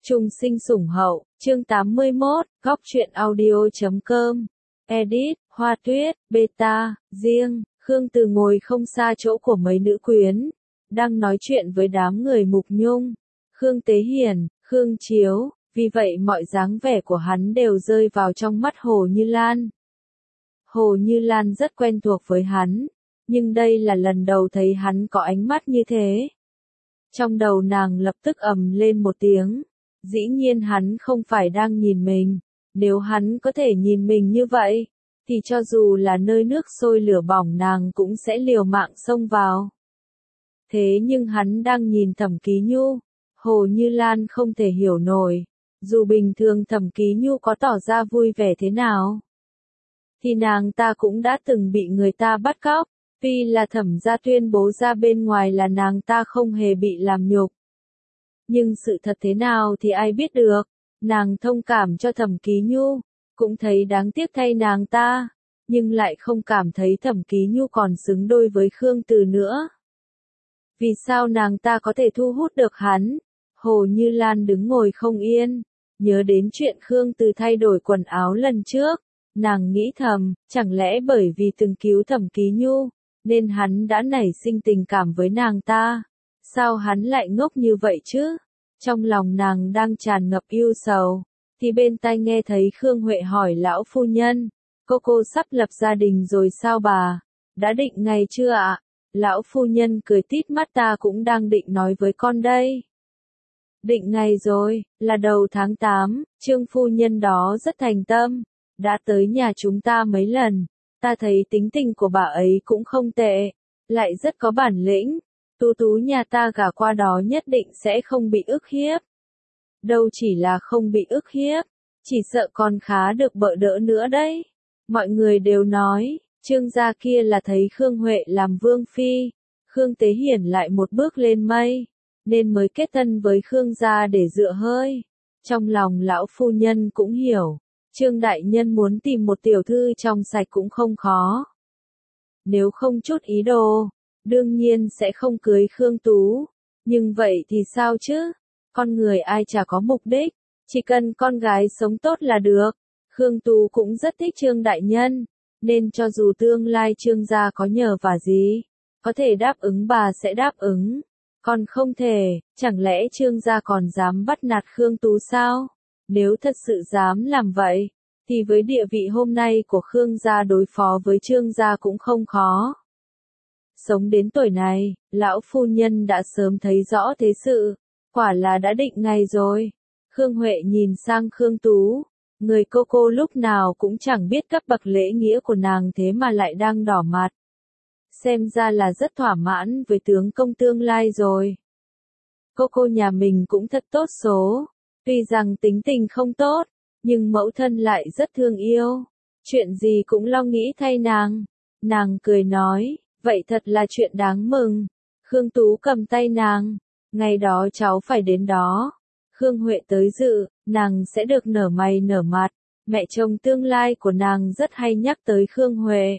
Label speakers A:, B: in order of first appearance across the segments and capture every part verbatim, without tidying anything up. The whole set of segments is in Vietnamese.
A: Trung sinh sủng hậu, chương tám mươi mốt, góc truyện audio chấm com. Edit, Hoa Tuyết, Beta, riêng, Khương Từ ngồi không xa chỗ của mấy nữ quyến, đang nói chuyện với đám người Mục Nhung, Khương Tế Hiền, Khương Chiếu, vì vậy mọi dáng vẻ của hắn đều rơi vào trong mắt Hồ Như Lan. Hồ Như Lan rất quen thuộc với hắn, nhưng đây là lần đầu thấy hắn có ánh mắt như thế. Trong đầu nàng lập tức ầm lên một tiếng. Dĩ nhiên hắn không phải đang nhìn mình, nếu hắn có thể nhìn mình như vậy, thì cho dù là nơi nước sôi lửa bỏng nàng cũng sẽ liều mạng xông vào. Thế nhưng hắn đang nhìn Thẩm Ký Nhu, Hồ Như Lan không thể hiểu nổi, dù bình thường Thẩm Ký Nhu có tỏ ra vui vẻ thế nào, thì nàng ta cũng đã từng bị người ta bắt cóc, vì là Thẩm gia tuyên bố ra bên ngoài là nàng ta không hề bị làm nhục. Nhưng sự thật thế nào thì ai biết được, nàng thông cảm cho Thẩm Ký Nhu, cũng thấy đáng tiếc thay nàng ta, nhưng lại không cảm thấy Thẩm Ký Nhu còn xứng đôi với Khương Từ nữa. Vì sao nàng ta có thể thu hút được hắn? Hồ Như Lan đứng ngồi không yên, nhớ đến chuyện Khương Từ thay đổi quần áo lần trước, nàng nghĩ thầm, chẳng lẽ bởi vì từng cứu Thẩm Ký Nhu, nên hắn đã nảy sinh tình cảm với nàng ta? Sao hắn lại ngốc như vậy chứ? Trong lòng nàng đang tràn ngập ưu sầu, thì bên tai nghe thấy Khương Huệ hỏi lão phu nhân, cô cô sắp lập gia đình rồi sao bà? Đã định ngày chưa ạ? Lão phu nhân cười tít mắt, ta cũng đang định nói với con đây. Định ngày rồi, là đầu tháng tám, Trương phu nhân đó rất thành tâm, đã tới nhà chúng ta mấy lần, ta thấy tính tình của bà ấy cũng không tệ, lại rất có bản lĩnh. Tú Tú nhà ta gả qua đó nhất định sẽ không bị ức hiếp. Đâu chỉ là không bị ức hiếp, chỉ sợ còn khá được bợ đỡ nữa đấy. Mọi người đều nói, Trương gia kia là thấy Khương Huệ làm vương phi, Khương Tế Hiển lại một bước lên mây, nên mới kết thân với Khương gia để dựa hơi. Trong lòng lão phu nhân cũng hiểu, Trương đại nhân muốn tìm một tiểu thư trong sạch cũng không khó. Nếu không chút ý đồ, đương nhiên sẽ không cưới Khương Tú, nhưng vậy thì sao chứ? Con người ai chả có mục đích, chỉ cần con gái sống tốt là được. Khương Tú cũng rất thích Trương đại nhân, nên cho dù tương lai Trương gia có nhờ vả gì, có thể đáp ứng bà sẽ đáp ứng, còn không thể, chẳng lẽ Trương gia còn dám bắt nạt Khương Tú sao? Nếu thật sự dám làm vậy, thì với địa vị hôm nay của Khương gia đối phó với Trương gia cũng không khó. Sống đến tuổi này, lão phu nhân đã sớm thấy rõ thế sự, quả là đã định ngày rồi. Khương Huệ nhìn sang Khương Tú, người cô cô lúc nào cũng chẳng biết cấp bậc lễ nghĩa của nàng thế mà lại đang đỏ mặt. Xem ra là rất thỏa mãn với tướng công tương lai rồi. Cô cô nhà mình cũng thật tốt số, tuy rằng tính tình không tốt, nhưng mẫu thân lại rất thương yêu, chuyện gì cũng lo nghĩ thay nàng. Nàng cười nói, vậy thật là chuyện đáng mừng. Khương Tú cầm tay nàng, ngày đó cháu phải đến đó. Khương Huệ tới dự, nàng sẽ được nở mày nở mặt. Mẹ chồng tương lai của nàng rất hay nhắc tới Khương Huệ.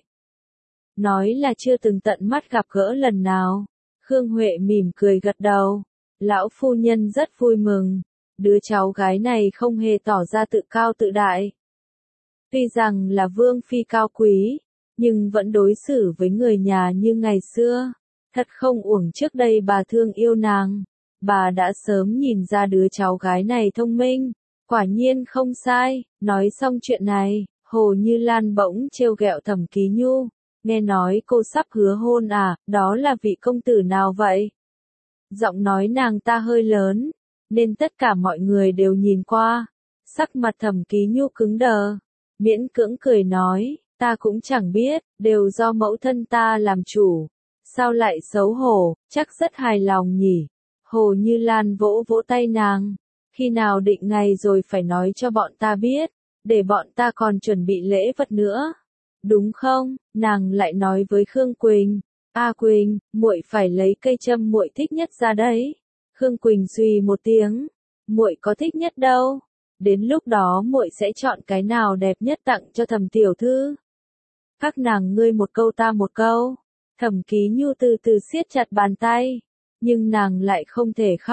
A: Nói là chưa từng tận mắt gặp gỡ lần nào. Khương Huệ mỉm cười gật đầu. Lão phu nhân rất vui mừng. Đứa cháu gái này không hề tỏ ra tự cao tự đại. Tuy rằng là vương phi cao quý, nhưng vẫn đối xử với người nhà như ngày xưa. Thật không uổng trước đây bà thương yêu nàng. Bà đã sớm nhìn ra đứa cháu gái này thông minh. Quả nhiên không sai. Nói xong chuyện này, Hồ Như Lan bỗng trêu ghẹo Thẩm Ký Nhu. Nghe nói cô sắp hứa hôn à, đó là vị công tử nào vậy? Giọng nói nàng ta hơi lớn, nên tất cả mọi người đều nhìn qua. Sắc mặt Thẩm Ký Nhu cứng đờ, miễn cưỡng cười nói, ta cũng chẳng biết, đều do mẫu thân ta làm chủ. Sao lại xấu hổ, chắc rất hài lòng nhỉ? Hồ Như Lan vỗ vỗ tay nàng, khi nào định ngày rồi phải nói cho bọn ta biết, để bọn ta còn chuẩn bị lễ vật nữa. Đúng không? Nàng lại nói với Khương Quỳnh, A Quỳnh, muội phải lấy cây châm muội thích nhất ra đấy. Khương Quỳnh suy một tiếng, muội có thích nhất đâu, đến lúc đó muội sẽ chọn cái nào đẹp nhất tặng cho Thẩm tiểu thư. Các nàng ngươi một câu ta một câu. Thẩm Ký Nhu từ từ siết chặt bàn tay, nhưng nàng lại không thể khóc,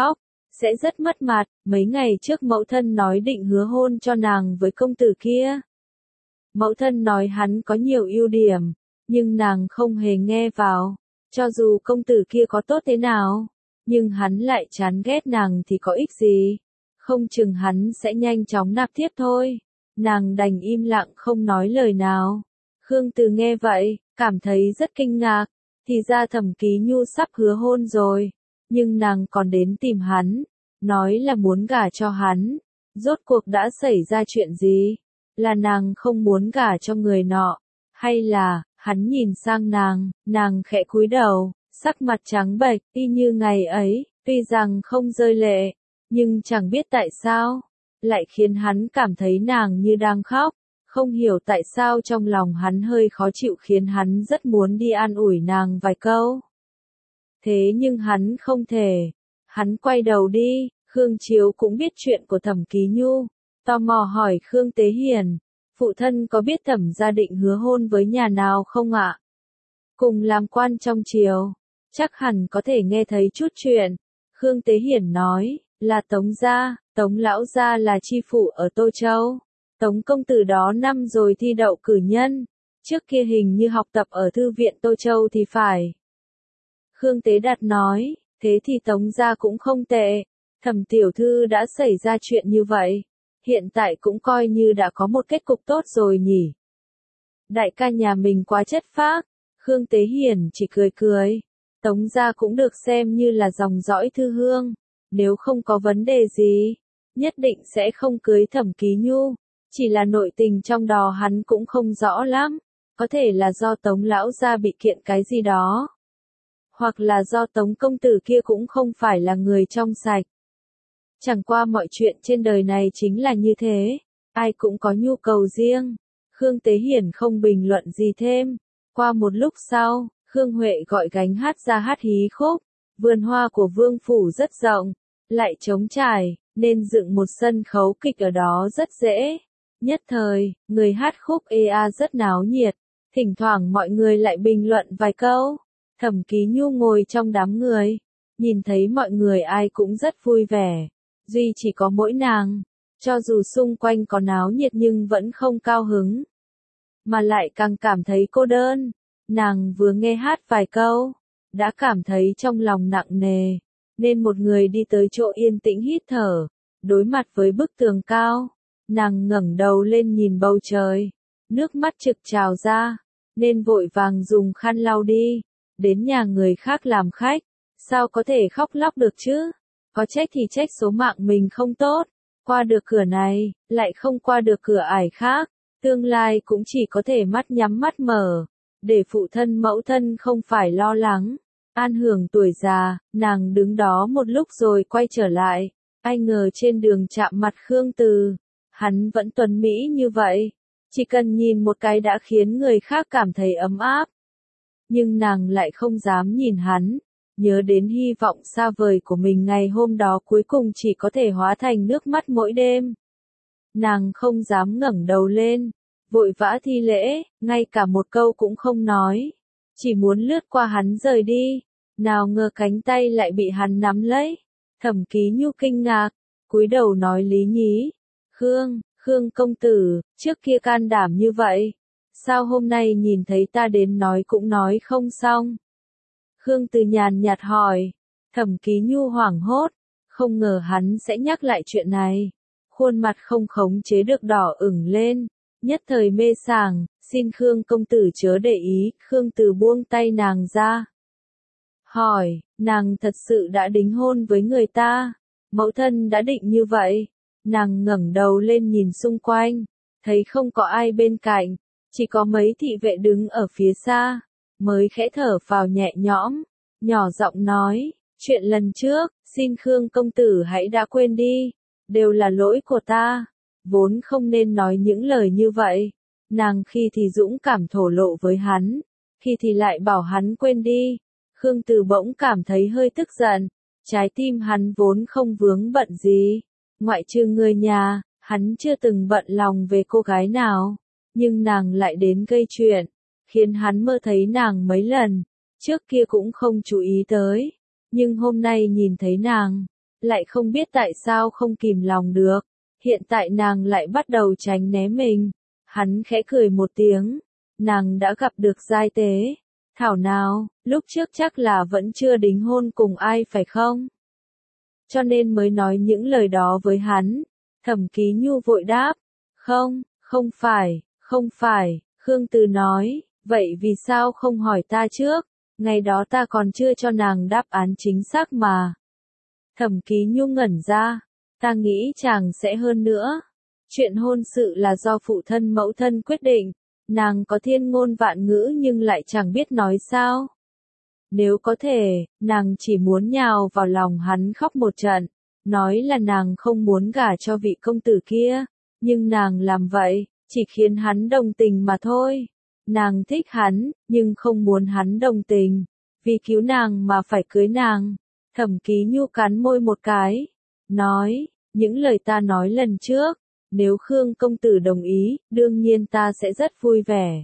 A: sẽ rất mất mặt, mấy ngày trước mẫu thân nói định hứa hôn cho nàng với công tử kia. Mẫu thân nói hắn có nhiều ưu điểm, nhưng nàng không hề nghe vào, cho dù công tử kia có tốt thế nào, nhưng hắn lại chán ghét nàng thì có ích gì, không chừng hắn sẽ nhanh chóng nạp tiếp thôi. Nàng đành im lặng không nói lời nào. Khương Từ nghe vậy, cảm thấy rất kinh ngạc, thì ra Thẩm Ký Nhu sắp hứa hôn rồi, nhưng nàng còn đến tìm hắn, nói là muốn gả cho hắn. Rốt cuộc đã xảy ra chuyện gì? Là nàng không muốn gả cho người nọ, hay là, hắn nhìn sang nàng, nàng khẽ cúi đầu, sắc mặt trắng bệch, y như ngày ấy, tuy rằng không rơi lệ, nhưng chẳng biết tại sao, lại khiến hắn cảm thấy nàng như đang khóc, không hiểu tại sao trong lòng hắn hơi khó chịu khiến hắn rất muốn đi an ủi nàng vài câu. Thế nhưng hắn không thể, hắn quay đầu đi, Khương Chiếu cũng biết chuyện của Thẩm Ký Nhu, tò mò hỏi Khương Tế Hiền, phụ thân có biết Thẩm gia định hứa hôn với nhà nào không ạ? Cùng làm quan trong triều, chắc hẳn có thể nghe thấy chút chuyện. Khương Tế Hiển nói, là Tống gia, Tống lão gia là chi phủ ở Tô Châu. Tống công tử đó năm rồi thi đậu cử nhân, trước kia hình như học tập ở thư viện Tô Châu thì phải. Khương Tế Đạt nói, thế thì Tống gia cũng không tệ, Thẩm tiểu thư đã xảy ra chuyện như vậy, hiện tại cũng coi như đã có một kết cục tốt rồi nhỉ. Đại ca nhà mình quá chất phác, Khương Tế Hiển chỉ cười cười, Tống gia cũng được xem như là dòng dõi thư hương, nếu không có vấn đề gì, nhất định sẽ không cưới Thẩm Ký Nhu, chỉ là nội tình trong đó hắn cũng không rõ lắm, có thể là do Tống lão gia bị kiện cái gì đó, hoặc là do Tống công tử kia cũng không phải là người trong sạch. Chẳng qua mọi chuyện trên đời này chính là như thế, ai cũng có nhu cầu riêng. Khương Tế Hiển không bình luận gì thêm. Qua một lúc sau, Khương Huệ gọi gánh hát ra hát hí khúc. Vườn hoa của vương phủ rất rộng, lại trống trải, nên dựng một sân khấu kịch ở đó rất dễ. Nhất thời, người hát khúc ê a rất náo nhiệt, thỉnh thoảng mọi người lại bình luận vài câu. Thẩm Ký Nhu ngồi trong đám người, nhìn thấy mọi người ai cũng rất vui vẻ, duy chỉ có mỗi nàng, cho dù xung quanh có náo nhiệt nhưng vẫn không cao hứng, mà lại càng cảm thấy cô đơn. Nàng vừa nghe hát vài câu, đã cảm thấy trong lòng nặng nề, nên một người đi tới chỗ yên tĩnh hít thở, đối mặt với bức tường cao, nàng ngẩng đầu lên nhìn bầu trời, nước mắt trực trào ra, nên vội vàng dùng khăn lau đi, đến nhà người khác làm khách, sao có thể khóc lóc được chứ, có trách thì trách số mạng mình không tốt, qua được cửa này, lại không qua được cửa ải khác, tương lai cũng chỉ có thể mắt nhắm mắt mở, để phụ thân mẫu thân không phải lo lắng. An hưởng tuổi già, nàng đứng đó một lúc rồi quay trở lại, ai ngờ trên đường chạm mặt Khương Từ, hắn vẫn tuấn mỹ như vậy, chỉ cần nhìn một cái đã khiến người khác cảm thấy ấm áp. Nhưng nàng lại không dám nhìn hắn, nhớ đến hy vọng xa vời của mình ngày hôm đó cuối cùng chỉ có thể hóa thành nước mắt mỗi đêm. Nàng không dám ngẩng đầu lên, vội vã thi lễ, ngay cả một câu cũng không nói, chỉ muốn lướt qua hắn rời đi, nào ngờ cánh tay lại bị hắn nắm lấy. Thẩm Ký Nhu kinh ngạc, cúi đầu nói lý nhí, Khương, Khương công tử, trước kia can đảm như vậy, sao hôm nay nhìn thấy ta đến nói cũng nói không xong. Khương Từ nhàn nhạt hỏi, Thẩm Ký Nhu hoảng hốt, không ngờ hắn sẽ nhắc lại chuyện này, khuôn mặt không khống chế được đỏ ửng lên, nhất thời mê sảng, xin Khương công tử chớ để ý. Khương Từ buông tay nàng ra, hỏi, nàng thật sự đã đính hôn với người ta, mẫu thân đã định như vậy. Nàng ngẩng đầu lên nhìn xung quanh, thấy không có ai bên cạnh, chỉ có mấy thị vệ đứng ở phía xa, mới khẽ thở phào nhẹ nhõm, nhỏ giọng nói, chuyện lần trước, xin Khương công tử hãy đã quên đi, đều là lỗi của ta, vốn không nên nói những lời như vậy. Nàng khi thì dũng cảm thổ lộ với hắn, khi thì lại bảo hắn quên đi. Khương Từ bỗng cảm thấy hơi tức giận, trái tim hắn vốn không vướng bận gì, ngoại trừ người nhà, hắn chưa từng bận lòng về cô gái nào, nhưng nàng lại đến gây chuyện, khiến hắn mơ thấy nàng mấy lần, trước kia cũng không chú ý tới, nhưng hôm nay nhìn thấy nàng, lại không biết tại sao không kìm lòng được. Hiện tại nàng lại bắt đầu tránh né mình. Hắn khẽ cười một tiếng. Nàng đã gặp được giai tế. Thảo nào, lúc trước chắc là vẫn chưa đính hôn cùng ai phải không? Cho nên mới nói những lời đó với hắn. Thẩm Ký Nhu vội đáp. Không, không phải, không phải, Khương Từ nói. Vậy vì sao không hỏi ta trước? Ngày đó ta còn chưa cho nàng đáp án chính xác mà. Thẩm Ký Nhu ngẩn ra. Ta nghĩ chàng sẽ hơn nữa. Chuyện hôn sự là do phụ thân mẫu thân quyết định. Nàng có thiên ngôn vạn ngữ nhưng lại chẳng biết nói sao. Nếu có thể, nàng chỉ muốn nhào vào lòng hắn khóc một trận. Nói là nàng không muốn gả cho vị công tử kia. Nhưng nàng làm vậy, chỉ khiến hắn đồng tình mà thôi. Nàng thích hắn, nhưng không muốn hắn đồng tình. Vì cứu nàng mà phải cưới nàng. Thẩm Ký Nhu cắn môi một cái. Nói, những lời ta nói lần trước. Nếu Khương công tử đồng ý, đương nhiên ta sẽ rất vui vẻ.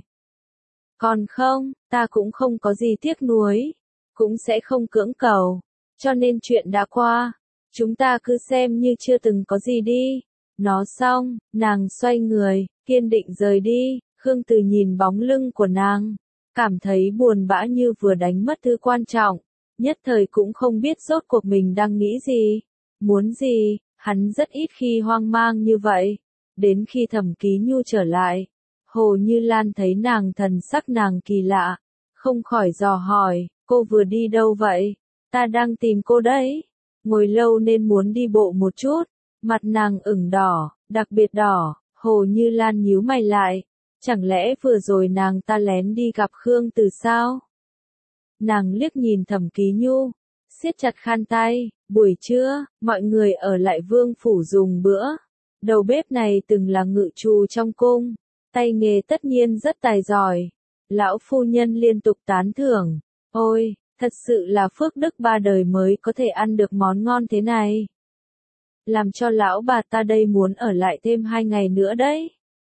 A: Còn không, ta cũng không có gì tiếc nuối. Cũng sẽ không cưỡng cầu. Cho nên chuyện đã qua. Chúng ta cứ xem như chưa từng có gì đi. Nói xong, nàng xoay người, kiên định rời đi. Khương Từ nhìn bóng lưng của nàng. Cảm thấy buồn bã như vừa đánh mất thứ quan trọng. Nhất thời cũng không biết rốt cuộc mình đang nghĩ gì. Muốn gì, hắn rất ít khi hoang mang như vậy. Đến khi Thẩm Ký Nhu trở lại. Hồ Như Lan thấy nàng thần sắc nàng kỳ lạ. Không khỏi dò hỏi, cô vừa đi đâu vậy? Ta đang tìm cô đấy. Ngồi lâu nên muốn đi bộ một chút. Mặt nàng ửng đỏ, đặc biệt đỏ. Hồ Như Lan nhíu mày lại. Chẳng lẽ vừa rồi nàng ta lén đi gặp Khương Từ sao? Nàng liếc nhìn Thẩm Ký Nhu. Siết chặt khăn tay. Buổi trưa, mọi người ở lại vương phủ dùng bữa. Đầu bếp này từng là ngự trù trong cung. Tay nghề tất nhiên rất tài giỏi. Lão phu nhân liên tục tán thưởng. Ôi, thật sự là phước đức ba đời mới có thể ăn được món ngon thế này. Làm cho lão bà ta đây muốn ở lại thêm hai ngày nữa đấy.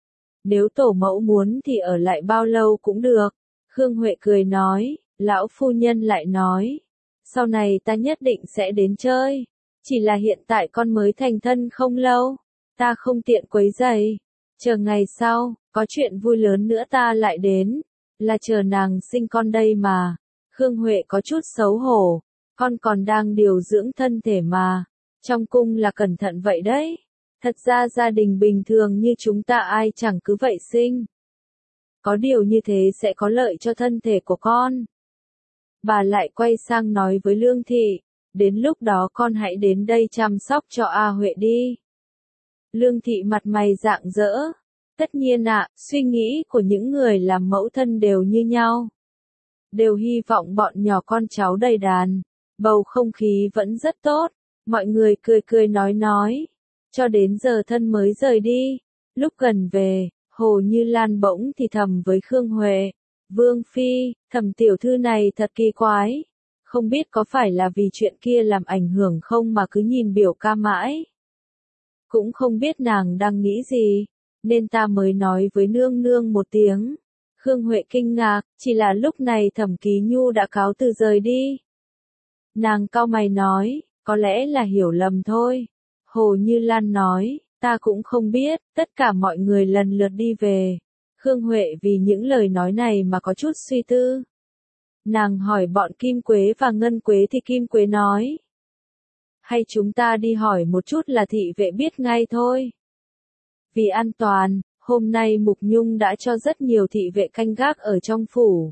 A: Nếu tổ mẫu muốn thì ở lại bao lâu cũng được. Khương Huệ cười nói, lão phu nhân lại nói. Sau này ta nhất định sẽ đến chơi. Chỉ là hiện tại con mới thành thân không lâu. Ta không tiện quấy rầy. Chờ ngày sau, có chuyện vui lớn nữa ta lại đến. Là chờ nàng sinh con đây mà. Khương Huệ có chút xấu hổ. Con còn đang điều dưỡng thân thể mà. Trong cung là cẩn thận vậy đấy. Thật ra gia đình bình thường như chúng ta ai chẳng cứ vậy sinh. Có điều như thế sẽ có lợi cho thân thể của con. Bà lại quay sang nói với Lương Thị. Đến lúc đó con hãy đến đây chăm sóc cho A Huệ đi. Lương Thị mặt mày rạng rỡ. Tất nhiên ạ, suy nghĩ của những người làm mẫu thân đều như nhau. Đều hy vọng bọn nhỏ con cháu đầy đàn. Bầu không khí vẫn rất tốt. Mọi người cười cười nói nói. Cho đến giờ thân mới rời đi. Lúc gần về, Hồ Như Lan bỗng thì thầm với Khương Huệ. Vương Phi, Thẩm tiểu thư này thật kỳ quái. Không biết có phải là vì chuyện kia làm ảnh hưởng không mà cứ nhìn biểu ca mãi. Cũng không biết nàng đang nghĩ gì. Nên ta mới nói với nương nương một tiếng. Khương Huệ kinh ngạc, chỉ là lúc này Thẩm Ký Nhu đã cáo từ rời đi. Nàng cau mày nói, có lẽ là hiểu lầm thôi. Hồ Như Lan nói, ta cũng không biết, tất cả mọi người lần lượt đi về. Khương Huệ vì những lời nói này mà có chút suy tư. Nàng hỏi bọn Kim Quế và Ngân Quế thì Kim Quế nói. Hay chúng ta đi hỏi một chút là thị vệ biết ngay thôi. Vì an toàn, hôm nay Mục Nhung đã cho rất nhiều thị vệ canh gác ở trong phủ.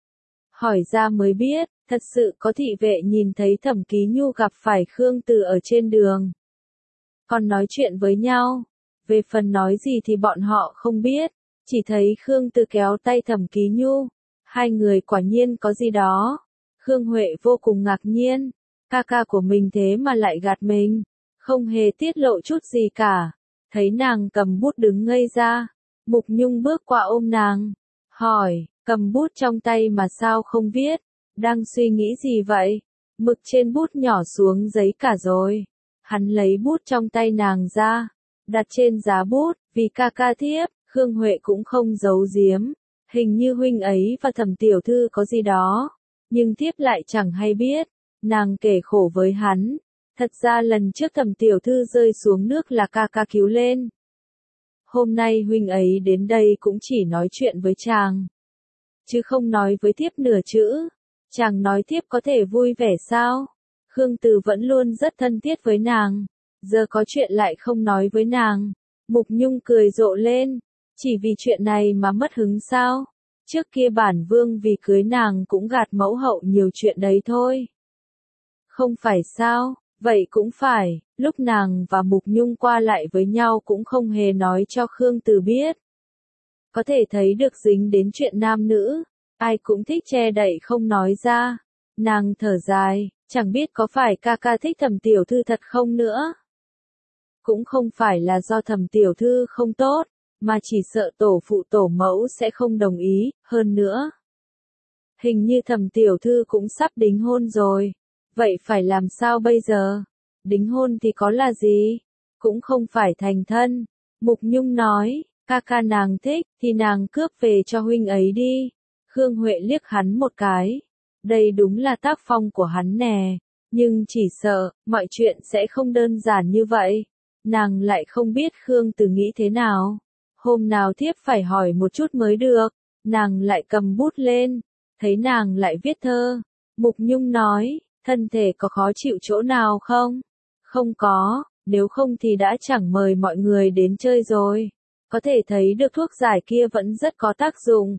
A: Hỏi ra mới biết, thật sự có thị vệ nhìn thấy Thẩm Ký Nhu gặp phải Khương Từ ở trên đường. Còn nói chuyện với nhau. Về phần nói gì thì bọn họ không biết. Chỉ thấy Khương Từ kéo tay Thẩm Ký Nhu. Hai người quả nhiên có gì đó. Khương Huệ vô cùng ngạc nhiên. Ca ca của mình thế mà lại gạt mình. Không hề tiết lộ chút gì cả. Thấy nàng cầm bút đứng ngây ra. Mục Nhung bước qua ôm nàng. Hỏi, cầm bút trong tay mà sao không viết? Đang suy nghĩ gì vậy? Mực trên bút nhỏ xuống giấy cả rồi. Hắn lấy bút trong tay nàng ra. Đặt trên giá bút, vì ca ca thiếp, Khương Huệ cũng không giấu giếm. Hình như huynh ấy và Thẩm tiểu thư có gì đó. Nhưng thiếp lại chẳng hay biết. Nàng kể khổ với hắn. Thật ra lần trước Thẩm tiểu thư rơi xuống nước là ca ca cứu lên. Hôm nay huynh ấy đến đây cũng chỉ nói chuyện với chàng, chứ không nói với thiếp nửa chữ. Chàng nói thiếp có thể vui vẻ sao? Khương Từ vẫn luôn rất thân thiết với nàng, giờ có chuyện lại không nói với nàng. Mục Nhung cười rộ lên, chỉ vì chuyện này mà mất hứng sao? Trước kia bản vương vì cưới nàng cũng gạt mẫu hậu nhiều chuyện đấy thôi. Không phải sao? Vậy cũng phải, lúc nàng và Mục Nhung qua lại với nhau cũng không hề nói cho Khương Từ biết. Có thể thấy được dính đến chuyện nam nữ, ai cũng thích che đậy không nói ra. Nàng thở dài, chẳng biết có phải ca ca thích Thẩm tiểu thư thật không nữa. Cũng không phải là do Thẩm tiểu thư không tốt, mà chỉ sợ tổ phụ tổ mẫu sẽ không đồng ý, hơn nữa. Hình như Thẩm tiểu thư cũng sắp đính hôn rồi. Vậy phải làm sao bây giờ? Đính hôn thì có là gì? Cũng không phải thành thân. Mục Nhung nói, ca ca nàng thích, thì nàng cướp về cho huynh ấy đi. Khương Huệ liếc hắn một cái. Đây đúng là tác phong của hắn nè. Nhưng chỉ sợ, mọi chuyện sẽ không đơn giản như vậy. Nàng lại không biết Khương Từ nghĩ thế nào. Hôm nào thiếp phải hỏi một chút mới được. Nàng lại cầm bút lên. Thấy nàng lại viết thơ. Mục Nhung nói, thân thể có khó chịu chỗ nào không? Không có, nếu không thì đã chẳng mời mọi người đến chơi rồi. Có thể thấy được thuốc giải kia vẫn rất có tác dụng.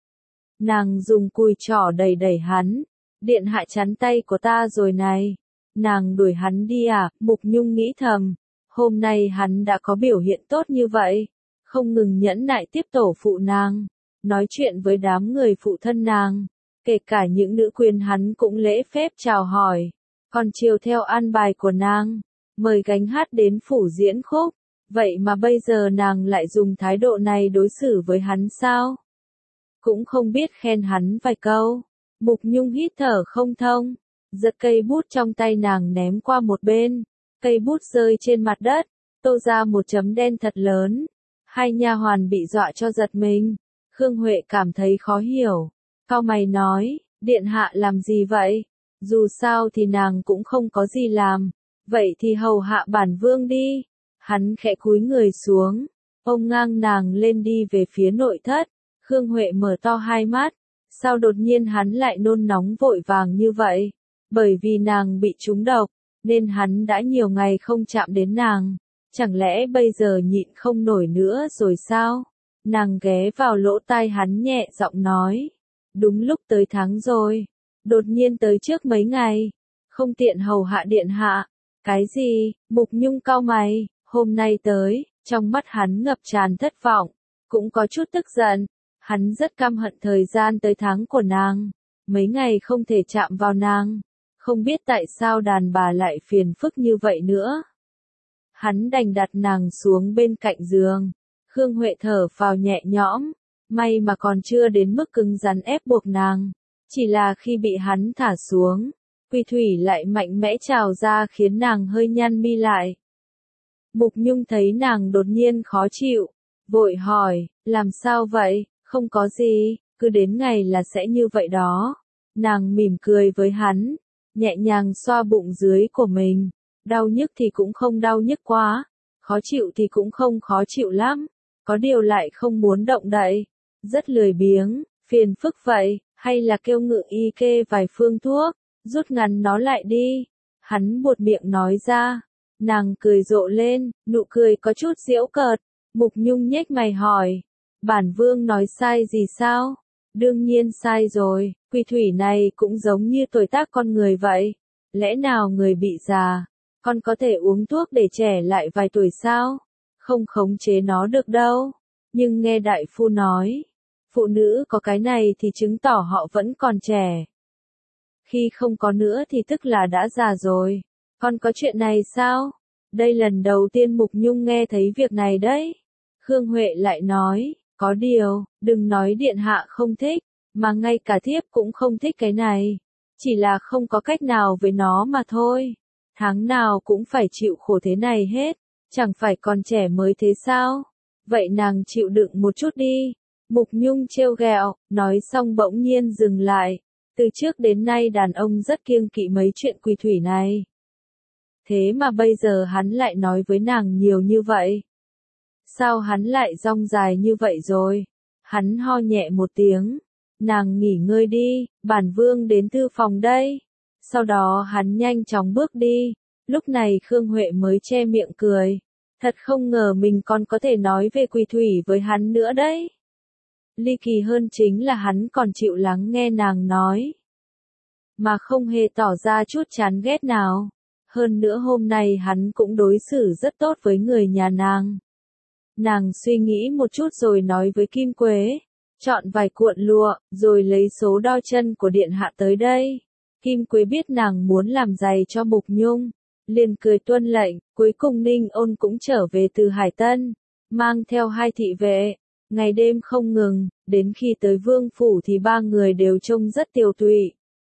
A: Nàng dùng cùi trỏ đẩy đẩy hắn. Điện hạ chắn tay của ta rồi này. Nàng đuổi hắn đi à? Mục Nhung nghĩ thầm. Hôm nay hắn đã có biểu hiện tốt như vậy. Không ngừng nhẫn nại tiếp tổ phụ nàng. Nói chuyện với đám người phụ thân nàng. Kể cả những nữ quyền hắn cũng lễ phép chào hỏi. Còn chiều theo an bài của nàng. Mời gánh hát đến phủ diễn khúc. Vậy mà bây giờ nàng lại dùng thái độ này đối xử với hắn sao? Cũng không biết khen hắn vài câu. Mục Nhung hít thở không thông. Giật cây bút trong tay nàng ném qua một bên. Cây bút rơi trên mặt đất. Tô ra một chấm đen thật lớn. Hai nha hoàn bị dọa cho giật mình. Khương Huệ cảm thấy khó hiểu. Cau mày nói, điện hạ làm gì vậy? Dù sao thì nàng cũng không có gì làm. Vậy thì hầu hạ bản vương đi. Hắn khẽ cúi người xuống. Ông ngang nàng lên đi về phía nội thất. Khương Huệ mở to hai mắt. Sao đột nhiên hắn lại nôn nóng vội vàng như vậy? Bởi vì nàng bị trúng độc, nên hắn đã nhiều ngày không chạm đến nàng. Chẳng lẽ bây giờ nhịn không nổi nữa rồi sao? Nàng ghé vào lỗ tai hắn nhẹ giọng nói. Đúng lúc tới tháng rồi. Đột nhiên tới trước mấy ngày. Không tiện hầu hạ điện hạ. Cái gì? Mục Nhung cau mày. Hôm nay tới, trong mắt hắn ngập tràn thất vọng. Cũng có chút tức giận. Hắn rất căm hận thời gian tới tháng của nàng. Mấy ngày không thể chạm vào nàng. Không biết tại sao đàn bà lại phiền phức như vậy nữa. Hắn đành đặt nàng xuống bên cạnh giường. Khương Huệ thở phào nhẹ nhõm. May mà còn chưa đến mức cứng rắn ép buộc nàng. Chỉ là khi bị hắn thả xuống, Quy Thủy lại mạnh mẽ trào ra khiến nàng hơi nhăn mi lại. Mục Nhung thấy nàng đột nhiên khó chịu. Vội hỏi, làm sao vậy? Không có gì, cứ đến ngày là sẽ như vậy đó. Nàng mỉm cười với hắn. Nhẹ nhàng xoa bụng dưới của mình. Đau nhức thì cũng không đau nhức quá. Khó chịu thì cũng không khó chịu lắm. Có điều lại không muốn động đậy. Rất lười biếng, phiền phức vậy, hay là kêu ngự y kê vài phương thuốc, rút ngắn nó lại đi. Hắn buột miệng nói ra. Nàng cười rộ lên, nụ cười có chút giễu cợt. Mục Nhung nhếch mày hỏi. Bản vương nói sai gì sao? Đương nhiên sai rồi, Quy Thủy này cũng giống như tuổi tác con người vậy. Lẽ nào người bị già, con có thể uống thuốc để trẻ lại vài tuổi sao? Không khống chế nó được đâu. Nhưng nghe đại phu nói, phụ nữ có cái này thì chứng tỏ họ vẫn còn trẻ. Khi không có nữa thì tức là đã già rồi. Con có chuyện này sao? Đây lần đầu tiên Mục Nhung nghe thấy việc này đấy. Khương Huệ lại nói, có điều, đừng nói điện hạ không thích, mà ngay cả thiếp cũng không thích cái này. Chỉ là không có cách nào với nó mà thôi. Tháng nào cũng phải chịu khổ thế này hết, chẳng phải còn trẻ mới thế sao? Vậy nàng chịu đựng một chút đi. Mục Nhung trêu ghẹo, nói xong bỗng nhiên dừng lại. Từ trước đến nay đàn ông rất kiêng kỵ mấy chuyện Quy Thủy này. thế mà bây giờ hắn lại nói với nàng nhiều như vậy. Sao hắn lại rong dài như vậy rồi? Hắn ho nhẹ một tiếng. Nàng nghỉ ngơi đi, bản vương đến thư phòng đây. Sau đó hắn nhanh chóng bước đi. Lúc này Khương Huệ mới che miệng cười. Thật không ngờ mình còn có thể nói về Quỳ Thủy với hắn nữa đấy. Ly kỳ hơn chính là hắn còn chịu lắng nghe nàng nói. Mà không hề tỏ ra chút chán ghét nào. Hơn nữa hôm nay hắn cũng đối xử rất tốt với người nhà nàng. Nàng suy nghĩ một chút rồi nói với Kim Quế. Chọn vài cuộn lụa, rồi lấy số đo chân của điện hạ tới đây. Kim Quế biết nàng muốn làm giày cho Mục Nhung. Liền cười tuân lệnh, cuối cùng Ninh Ôn cũng trở về từ Hải Tân. Mang theo hai thị vệ. Ngày đêm không ngừng, đến khi tới vương phủ thì ba người đều trông rất tiều tụy.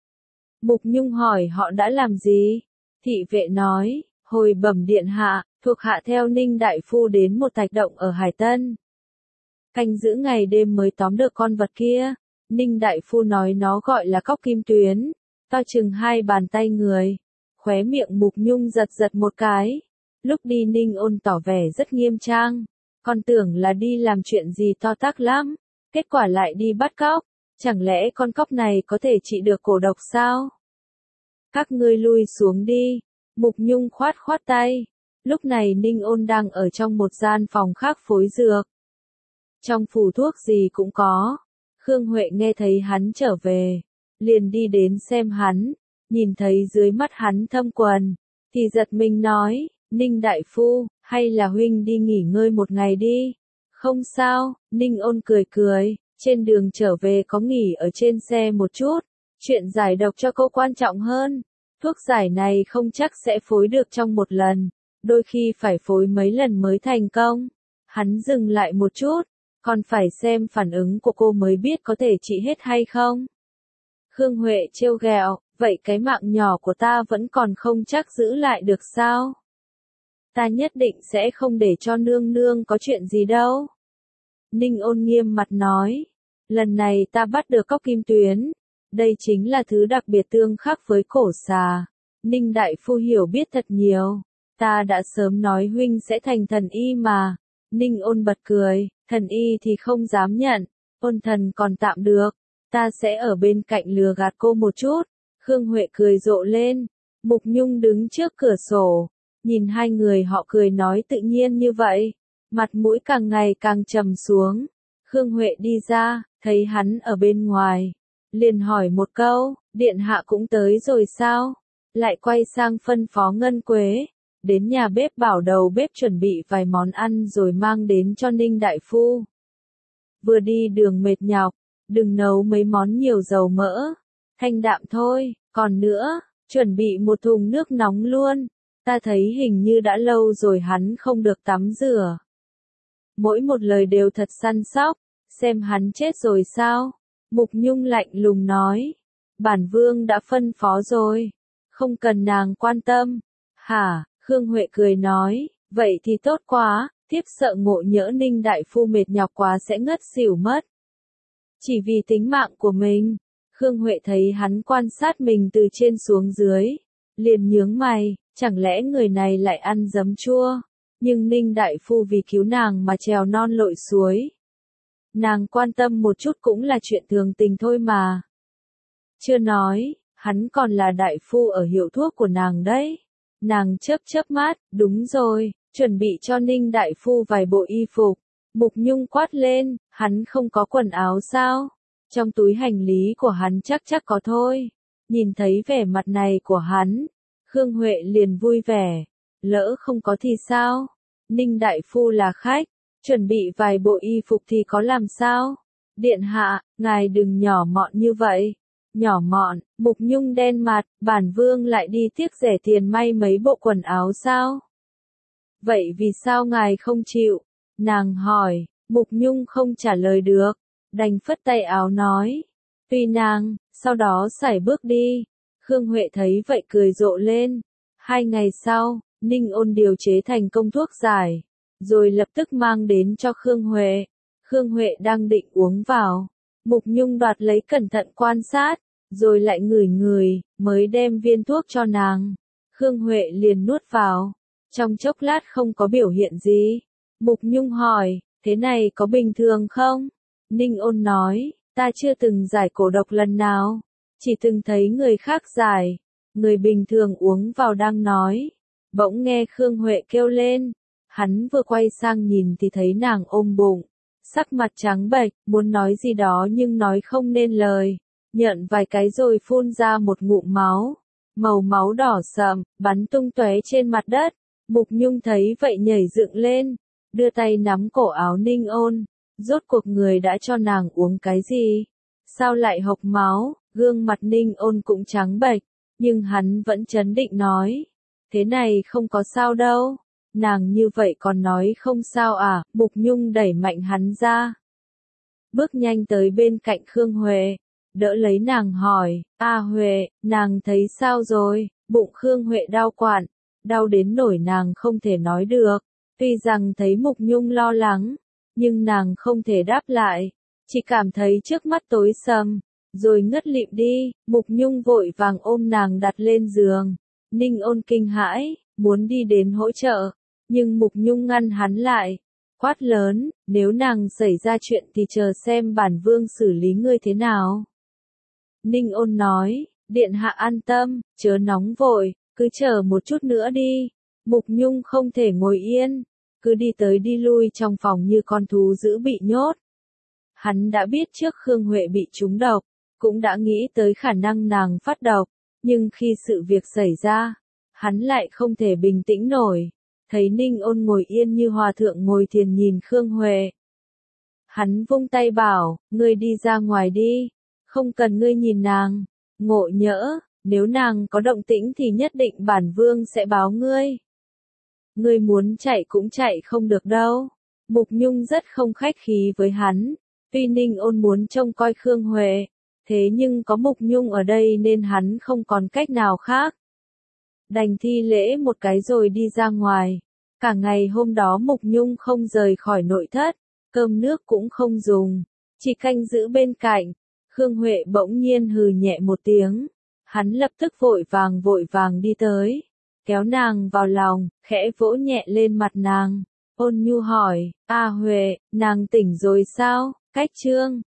A: Mục Nhung hỏi họ đã làm gì? Thị vệ nói, hồi bẩm điện hạ, thuộc hạ theo Ninh đại phu đến một thạch động ở Hải Tân. Canh giữ ngày đêm mới tóm được con vật kia. Ninh đại phu nói nó gọi là cóc kim tuyến, to chừng hai bàn tay người. Khóe miệng Mục Nhung giật giật một cái. Lúc đi Ninh Ôn tỏ vẻ rất nghiêm trang. Con tưởng là đi làm chuyện gì to tát lắm. Kết quả lại đi bắt cóc. Chẳng lẽ con cóc này có thể trị được cổ độc sao? Các ngươi lui xuống đi. Mục Nhung khoát khoát tay. Lúc này Ninh Ôn đang ở trong một gian phòng khác phối dược. Trong phủ thuốc gì cũng có. Khương Huệ nghe thấy hắn trở về. Liền đi đến xem hắn. Nhìn thấy dưới mắt hắn thâm quần. Thì giật mình nói, Ninh đại phu, hay là huynh đi nghỉ ngơi một ngày đi. Không sao, Ninh Ôn cười cười. Trên đường trở về có nghỉ ở trên xe một chút. Chuyện giải độc cho cô quan trọng hơn. Thuốc giải này không chắc sẽ phối được trong một lần. Đôi khi phải phối mấy lần mới thành công. Hắn dừng lại một chút. Còn phải xem phản ứng của cô mới biết có thể trị hết hay không. Khương Huệ trêu ghẹo, vậy cái mạng nhỏ của ta vẫn còn không chắc giữ lại được sao? Ta nhất định sẽ không để cho nương nương có chuyện gì đâu. Ninh Ôn nghiêm mặt nói, lần này ta bắt được cóc kim tuyến. Đây chính là thứ đặc biệt tương khắc với cổ xà. Ninh đại phu hiểu biết thật nhiều. Ta đã sớm nói huynh sẽ thành thần y mà. Ninh Ôn bật cười, thần y thì không dám nhận. Ôn thần còn tạm được. Ta sẽ ở bên cạnh lừa gạt cô một chút. Khương Huệ cười rộ lên. Mục Nhung đứng trước cửa sổ. Nhìn hai người họ cười nói tự nhiên như vậy. Mặt mũi càng ngày càng trầm xuống. Khương Huệ đi ra, thấy hắn ở bên ngoài. Liền hỏi một câu, điện hạ cũng tới rồi sao? Lại quay sang phân phó Ngân Quế. Đến nhà bếp bảo đầu bếp chuẩn bị vài món ăn rồi mang đến cho Ninh đại phu. Vừa đi đường mệt nhọc, đừng nấu mấy món nhiều dầu mỡ. Thanh đạm thôi, còn nữa, chuẩn bị một thùng nước nóng luôn. Ta thấy hình như đã lâu rồi hắn không được tắm rửa. Mỗi một lời đều thật săn sóc, xem hắn chết rồi sao? Mục Nhung lạnh lùng nói. Bản vương đã phân phó rồi, không cần nàng quan tâm. Hả? Khương Huệ cười nói, vậy thì tốt quá, thiếp sợ ngộ nhỡ Ninh đại phu mệt nhọc quá sẽ ngất xỉu mất. Chỉ vì tính mạng của mình. Khương Huệ thấy hắn quan sát mình từ trên xuống dưới. Liền nhướng mày, chẳng lẽ người này lại ăn giấm chua? Nhưng Ninh đại phu vì cứu nàng mà trèo non lội suối. Nàng quan tâm một chút cũng là chuyện thường tình thôi mà. Chưa nói, hắn còn là đại phu ở hiệu thuốc của nàng đấy. Nàng chớp chớp mắt, đúng rồi, chuẩn bị cho Ninh đại phu vài bộ y phục. Mục Nhung quát lên, hắn không có quần áo sao? Trong túi hành lý của hắn chắc chắc có thôi. Nhìn thấy vẻ mặt này của hắn, Khương Huệ liền vui vẻ. Lỡ không có thì sao? Ninh đại phu là khách, chuẩn bị vài bộ y phục thì có làm sao? Điện hạ, ngài đừng nhỏ mọn như vậy. Nhỏ mọn, Mục Nhung đen mặt, bản vương lại đi tiếc rẻ tiền may mấy bộ quần áo sao? Vậy vì sao ngài không chịu? Nàng hỏi, Mục Nhung không trả lời được, đành phất tay áo nói. Tùy nàng, sau đó sải bước đi. Khương Huệ thấy vậy cười rộ lên. Hai ngày sau, Ninh Ôn điều chế thành công thuốc giải, rồi lập tức mang đến cho Khương Huệ. Khương Huệ đang định uống vào. Mục Nhung đoạt lấy cẩn thận quan sát, rồi lại ngửi ngửi, mới đem viên thuốc cho nàng. Khương Huệ liền nuốt vào. Trong chốc lát không có biểu hiện gì. Mục Nhung hỏi, thế này có bình thường không? Ninh Ôn nói, ta chưa từng giải cổ độc lần nào. Chỉ từng thấy người khác giải. Người bình thường uống vào đang nói. Bỗng nghe Khương Huệ kêu lên. Hắn vừa quay sang nhìn thì thấy nàng ôm bụng. Sắc mặt trắng bệch, muốn nói gì đó nhưng nói không nên lời. Nhận vài cái rồi phun ra một ngụm máu. Màu máu đỏ sậm, bắn tung tóe trên mặt đất. Mục Nhung thấy vậy nhảy dựng lên. Đưa tay nắm cổ áo Ninh Ôn. Rốt cuộc người đã cho nàng uống cái gì? Sao lại hộc máu? Gương mặt Ninh Ôn cũng trắng bệch. Nhưng hắn vẫn trấn định nói. Thế này không có sao đâu. Nàng như vậy còn nói không sao à? Mục Nhung đẩy mạnh hắn ra. Bước nhanh tới bên cạnh Khương Huệ. Đỡ lấy nàng hỏi. A Huệ, nàng thấy sao rồi? Bụng Khương Huệ đau quặn. Đau đến nổi nàng không thể nói được. Tuy rằng thấy Mục Nhung lo lắng. Nhưng nàng không thể đáp lại. Chỉ cảm thấy trước mắt tối sầm. Rồi ngất lịm đi. Mục Nhung vội vàng ôm nàng đặt lên giường. Ninh Ôn kinh hãi. Muốn đi đến hỗ trợ. Nhưng Mục Nhung ngăn hắn lại. Quát lớn, nếu nàng xảy ra chuyện thì chờ xem bản vương xử lý ngươi thế nào. Ninh Ôn nói, điện hạ an tâm, chớ nóng vội, cứ chờ một chút nữa đi. Mục Nhung không thể ngồi yên, cứ đi tới đi lui trong phòng như con thú dữ bị nhốt. Hắn đã biết trước Khương Huệ bị trúng độc, cũng đã nghĩ tới khả năng nàng phát độc, nhưng khi sự việc xảy ra, hắn lại không thể bình tĩnh nổi. Thấy Ninh Ôn ngồi yên như hòa thượng ngồi thiền nhìn Khương Huệ. Hắn vung tay bảo, ngươi đi ra ngoài đi, không cần ngươi nhìn nàng. Ngộ nhỡ, nếu nàng có động tĩnh thì nhất định bản vương sẽ báo ngươi. Ngươi muốn chạy cũng chạy không được đâu. Mục Nhung rất không khách khí với hắn. Tuy Ninh Ôn muốn trông coi Khương Huệ, thế nhưng có Mục Nhung ở đây nên hắn không còn cách nào khác. Đành thi lễ một cái rồi đi ra ngoài. Cả ngày hôm đó Mục Nhung không rời khỏi nội thất, cơm nước cũng không dùng, chỉ canh giữ bên cạnh. Khương Huệ bỗng nhiên hừ nhẹ một tiếng, hắn lập tức vội vàng vội vàng đi tới, kéo nàng vào lòng, khẽ vỗ nhẹ lên mặt nàng, ôn nhu hỏi, A Huệ, nàng tỉnh rồi sao? Cách chương